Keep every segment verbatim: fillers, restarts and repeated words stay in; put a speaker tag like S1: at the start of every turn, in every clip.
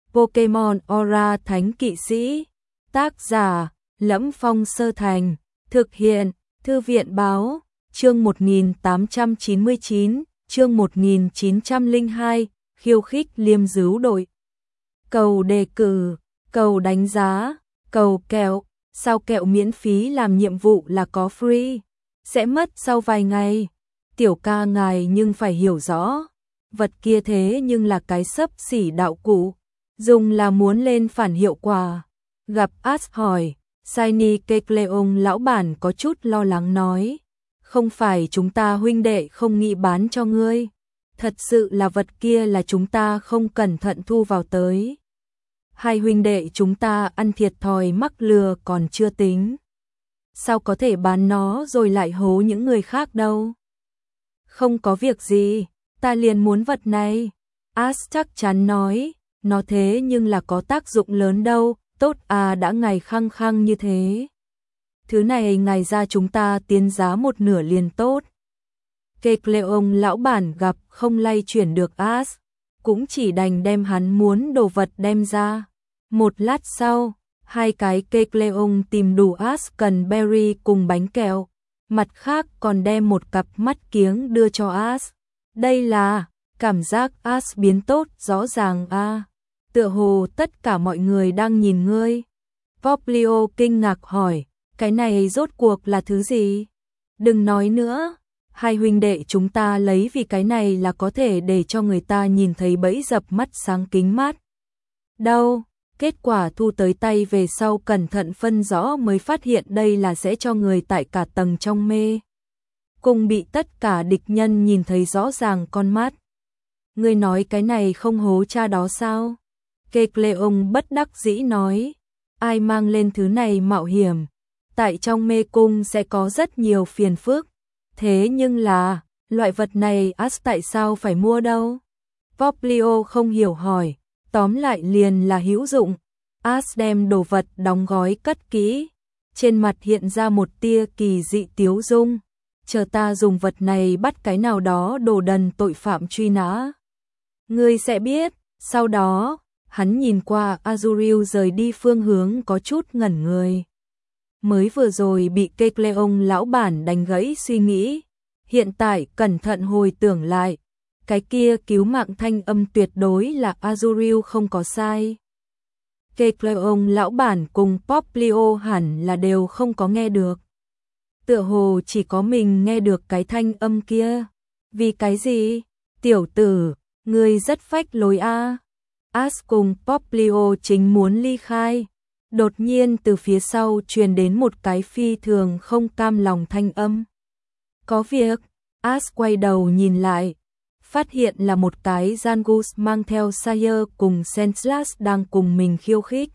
S1: Pokemon Aura Thánh Kỵ Sĩ. Tác giả: Lẫm Phong Sơ Thành. Thực hiện: Thư viện Báo. Chương một nghìn tám trăm chín mươi chín, chương một nghìn chín trăm lẻ hai, khiêu khích liêm dứu đội. Cầu đề cử, cầu đánh giá, cầu kẹo, sao kẹo miễn phí làm nhiệm vụ là có free, sẽ mất sau vài ngày. Tiểu ca ngài nhưng phải hiểu rõ, vật kia thế nhưng là cái xấp xỉ đạo cụ, dùng là muốn lên phản hiệu quả. Gặp Ash hỏi, Shiny Kecleon lão bản có chút lo lắng nói, không phải chúng ta huynh đệ không nghĩ bán cho ngươi, thật sự là vật kia là chúng ta không cẩn thận thu vào tới. Hai huynh đệ chúng ta ăn thiệt thòi mắc lừa còn chưa tính, sao có thể bán nó rồi lại hố những người khác đâu. Không có việc gì, ta liền muốn vật này. Ash chắc chắn nói, nó thế nhưng là có tác dụng lớn đâu, tốt à, đã ngài khăng khăng như thế. Thứ này ngài ra chúng ta tiến giá một nửa liền tốt. Kecleon lão bản gặp không lay chuyển được Ash, cũng chỉ đành đem hắn muốn đồ vật đem ra. Một lát sau, hai cái Kecleon tìm đủ Ash cần berry cùng bánh kẹo, mặt khác còn đem một cặp mắt kiếng đưa cho Ash. Đây là, cảm giác Ash biến tốt rõ ràng a. À. Tựa hồ tất cả mọi người đang nhìn ngươi. Poplio kinh ngạc hỏi, cái này rốt cuộc là thứ gì? Đừng nói nữa, hai huynh đệ chúng ta lấy vì cái này là có thể để cho người ta nhìn thấy bẫy dập mắt sáng kính mát. Đâu, kết quả thu tới tay về sau cẩn thận phân rõ mới phát hiện đây là sẽ cho người tại cả tầng trong mê. Cùng bị tất cả địch nhân nhìn thấy rõ ràng con mắt. Ngươi nói cái này không hố cha đó sao? Kecleon bất đắc dĩ nói, ai mang lên thứ này mạo hiểm, tại trong mê cung sẽ có rất nhiều phiền phức, thế nhưng là, loại vật này Ash tại sao phải mua đâu? Poplio không hiểu hỏi, tóm lại liền là hữu dụng. Ash đem đồ vật đóng gói cất kỹ, trên mặt hiện ra một tia kỳ dị tiếu dung, chờ ta dùng vật này bắt cái nào đó đồ đần tội phạm truy nã. Ngươi sẽ biết, sau đó, hắn nhìn qua Azurill rời đi phương hướng có chút ngẩn người. Mới vừa rồi bị Kecleon lão bản đánh gãy suy nghĩ, hiện tại cẩn thận hồi tưởng lại, cái kia cứu mạng thanh âm tuyệt đối là Azurill không có sai. Kecleon lão bản cùng Poplio hẳn là đều không có nghe được. Tựa hồ chỉ có mình nghe được cái thanh âm kia. Vì cái gì? Tiểu tử, ngươi rất phách lối a. Ash cùng Poplio chính muốn ly khai. Đột nhiên từ phía sau truyền đến một cái phi thường không cam lòng thanh âm. Có việc, Ash quay đầu nhìn lại, phát hiện là một cái Zangoose mang theo Sire cùng Senslas đang cùng mình khiêu khích.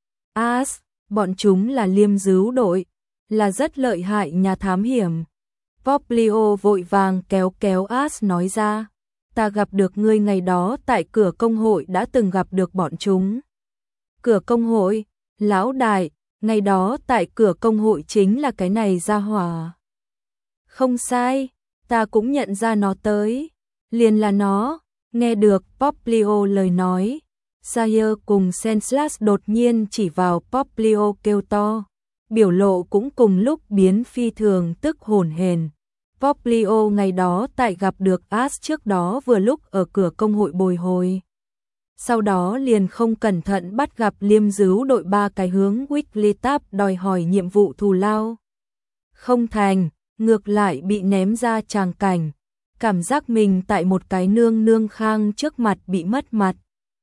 S1: Ash, bọn chúng là liêm dứu đội, là rất lợi hại nhà thám hiểm. Poplio vội vàng kéo kéo Ash nói ra, ta gặp được ngươi ngày đó tại cửa công hội đã từng gặp được bọn chúng. Cửa công hội? Lão đại, ngày đó tại cửa công hội chính là cái này ra hỏa. Không sai, ta cũng nhận ra nó tới. Liền là nó. Nghe được Poplio lời nói, Sire cùng Senslas đột nhiên chỉ vào Poplio kêu to, biểu lộ cũng cùng lúc biến phi thường tức hổn hển. Poplio ngày đó tại gặp được Ash trước đó vừa lúc ở cửa công hội bồi hồi. Sau đó liền không cẩn thận bắt gặp liêm dứu đội ba cái hướng Wigglytuff đòi hỏi nhiệm vụ thù lao. Không thành, ngược lại bị ném ra tràng cảnh. Cảm giác mình tại một cái nương nương khang trước mặt bị mất mặt.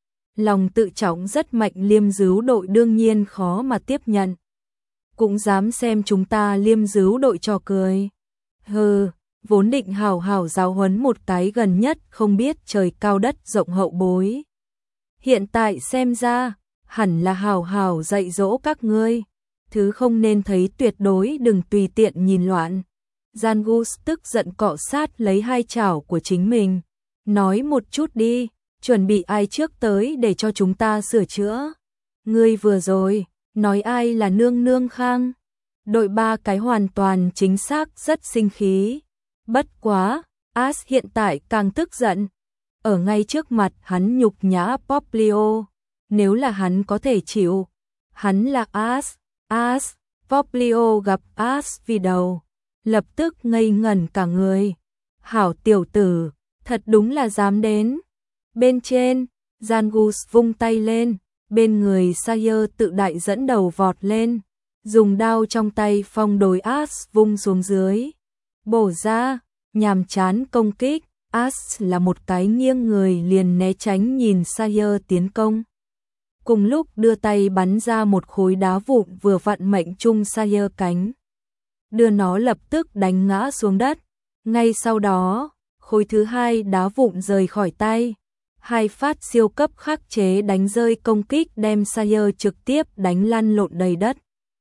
S1: Lòng tự trọng rất mạnh liêm dứu đội đương nhiên khó mà tiếp nhận. Cũng dám xem chúng ta liêm dứu đội trò cười. Hừ, vốn định hào hào giáo huấn một cái gần nhất không biết trời cao đất rộng hậu bối. Hiện tại xem ra, hẳn là hào hào dạy dỗ các ngươi. Thứ không nên thấy tuyệt đối đừng tùy tiện nhìn loạn. Zangoose tức giận cọ sát lấy hai chảo của chính mình. Nói một chút đi, chuẩn bị ai trước tới để cho chúng ta sửa chữa. Ngươi vừa rồi, nói ai là nương nương khang. Đội ba cái hoàn toàn chính xác rất sinh khí. Bất quá, Ash hiện tại càng tức giận. Ở ngay trước mặt hắn nhục nhã Poplio. nếu là hắn có thể chịu. Hắn là As, As, Poplio gặp As vì đầu, lập tức ngây ngẩn cả người. Hảo tiểu tử, thật đúng là dám đến. Bên trên, Zangus vung tay lên, bên người Sayer tự đại dẫn đầu vọt lên, dùng đao trong tay phong đối As vung xuống dưới. Bổ ra, nhàm chán công kích, As là một cái nghiêng người liền né tránh nhìn Sayer tiến công. Cùng lúc đưa tay bắn ra một khối đá vụn vừa vặn mệnh trung Sayer cánh, đưa nó lập tức đánh ngã xuống đất. Ngay sau đó, khối thứ hai đá vụn rời khỏi tay. Hai phát siêu cấp khắc chế đánh rơi công kích đem Sayer trực tiếp đánh lăn lộn đầy đất.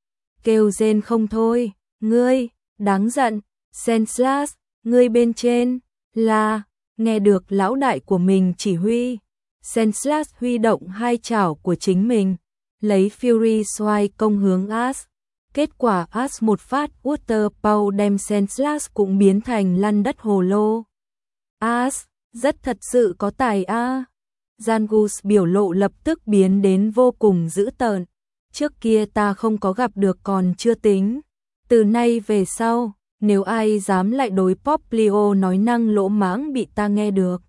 S1: Kêu rên không thôi, ngươi, đáng giận, Senslas, ngươi bên trên, là, nghe được lão đại của mình chỉ huy. Senslas huy động hai chảo của chính mình, lấy Fury xoay công hướng As. Kết quả As một phát Water Pow đem Senslas cũng biến thành lăn đất hồ lô. As, rất thật sự có tài a. À. Zangus biểu lộ lập tức biến đến vô cùng dữ tợn. Trước kia ta không có gặp được còn chưa tính. Từ nay về sau, nếu ai dám lại đối Poplio nói năng lỗ mãng bị ta nghe được,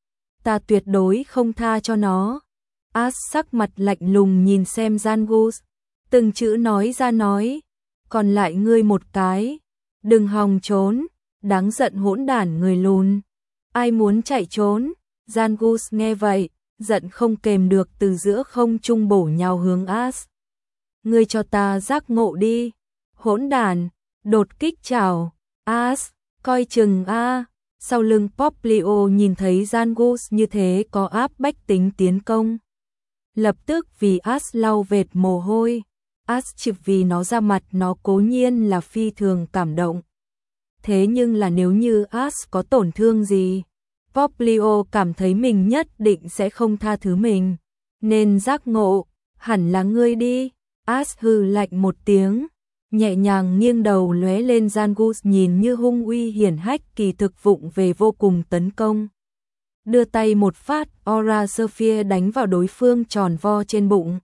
S1: ta tuyệt đối không tha cho nó. As sắc mặt lạnh lùng nhìn xem Zangus, từng chữ nói ra nói, còn lại ngươi một cái, đừng hòng trốn, đáng giận hỗn đản người lùn. Ai muốn chạy trốn? Zangus nghe vậy, giận không kềm được từ giữa không trung bổ nhào hướng As. Ngươi cho ta giác ngộ đi, hỗn đản, đột kích chào, As, coi chừng a. Sau lưng Poplio nhìn thấy Zangus như thế có áp bách tính tiến công. Lập tức vì As lau vệt mồ hôi, As chịp vì nó ra mặt nó cố nhiên là phi thường cảm động. Thế nhưng là nếu như As có tổn thương gì, Poplio cảm thấy mình nhất định sẽ không tha thứ mình. Nên giác ngộ, hẳn là ngươi đi. As hừ lạnh một tiếng, nhẹ nhàng nghiêng đầu lóe lên. Zangus nhìn như hung uy hiển hách kỳ thực vụng về vô cùng tấn công. Đưa tay một phát Aura Sphere đánh vào đối phương tròn vo trên bụng.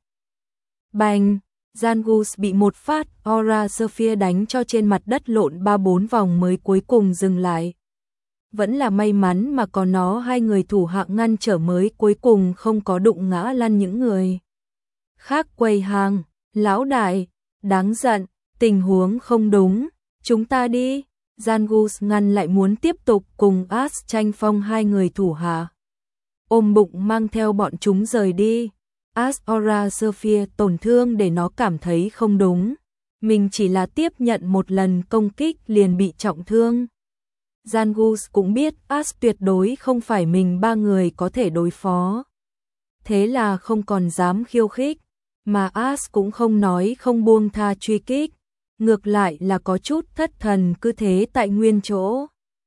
S1: Bành! Zangus bị một phát Aura Sphere đánh cho trên mặt đất lộn ba bốn vòng mới cuối cùng dừng lại. Vẫn là may mắn mà có nó hai người thủ hạ ngăn trở mới cuối cùng không có đụng ngã lăn những người khác quầy hàng. Lão đại, đáng giận, tình huống không đúng, chúng ta đi. Zangus ngăn lại muốn tiếp tục cùng As tranh phong hai người thủ hạ, ôm bụng mang theo bọn chúng rời đi. As Aura Sphere tổn thương để nó cảm thấy không đúng, mình chỉ là tiếp nhận một lần công kích liền bị trọng thương. Zangus cũng biết As tuyệt đối không phải mình ba người có thể đối phó, thế là không còn dám khiêu khích, mà As cũng không nói không buông tha truy kích, ngược lại là có chút thất thần cứ thế tại nguyên chỗ.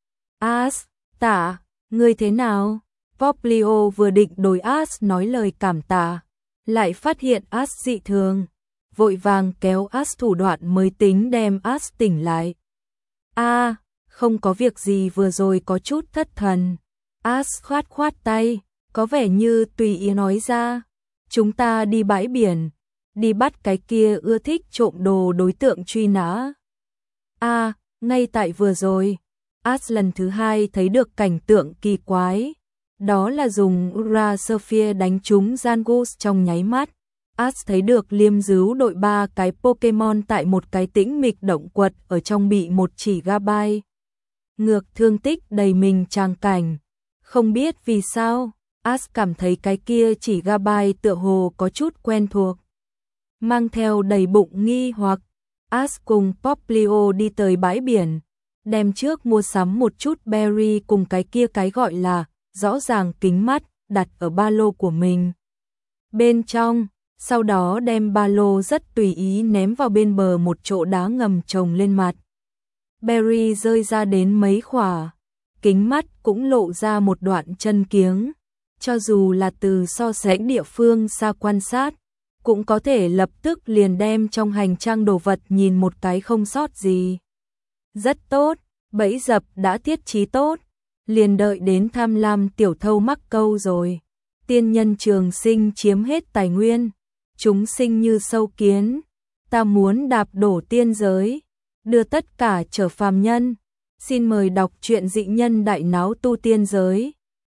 S1: As, tạ, ngươi thế nào? Poplio vừa định đối As nói lời cảm tạ, lại phát hiện As dị thường, vội vàng kéo As thủ đoạn mới tính đem As tỉnh lại. A, à, không có việc gì, vừa rồi có chút thất thần. As khoát khoát tay, có vẻ như tùy ý nói ra, chúng ta đi bãi biển, đi bắt cái kia ưa thích trộm đồ đối tượng truy nã. A, à, ngay tại vừa rồi, As lần thứ hai thấy được cảnh tượng kỳ quái, đó là dùng Aura Sphere đánh trúng Zangus trong nháy mắt. As thấy được liêm dứu đội ba cái Pokemon tại một cái tĩnh mịch động quật ở trong bị một chỉ Gabai ngược thương tích đầy mình tràng cảnh. Không biết vì sao, As cảm thấy cái kia chỉ Gabai tựa hồ có chút quen thuộc. Mang theo đầy bụng nghi hoặc, As cùng Poplio đi tới bãi biển, đem trước mua sắm một chút berry cùng cái kia cái gọi là rõ ràng kính mắt đặt ở ba lô của mình bên trong, sau đó đem ba lô rất tùy ý ném vào bên bờ một chỗ đá ngầm trồng lên mặt. Berry rơi ra đến mấy khỏa, kính mắt cũng lộ ra một đoạn chân kiếng, cho dù là từ so sánh địa phương xa quan sát, cũng có thể lập tức liền đem trong hành trang đồ vật nhìn một cái không sót gì. Rất tốt, bẫy dập đã thiết trí tốt, liền đợi đến tham lam tiểu thâu mắc câu rồi. tiên nhân trường sinh chiếm hết tài nguyên, chúng sinh như sâu kiến, ta muốn đạp đổ tiên giới, đưa tất cả trở phàm nhân. Xin mời đọc truyện Dị Nhân Đại Náo Tu Tiên Giới.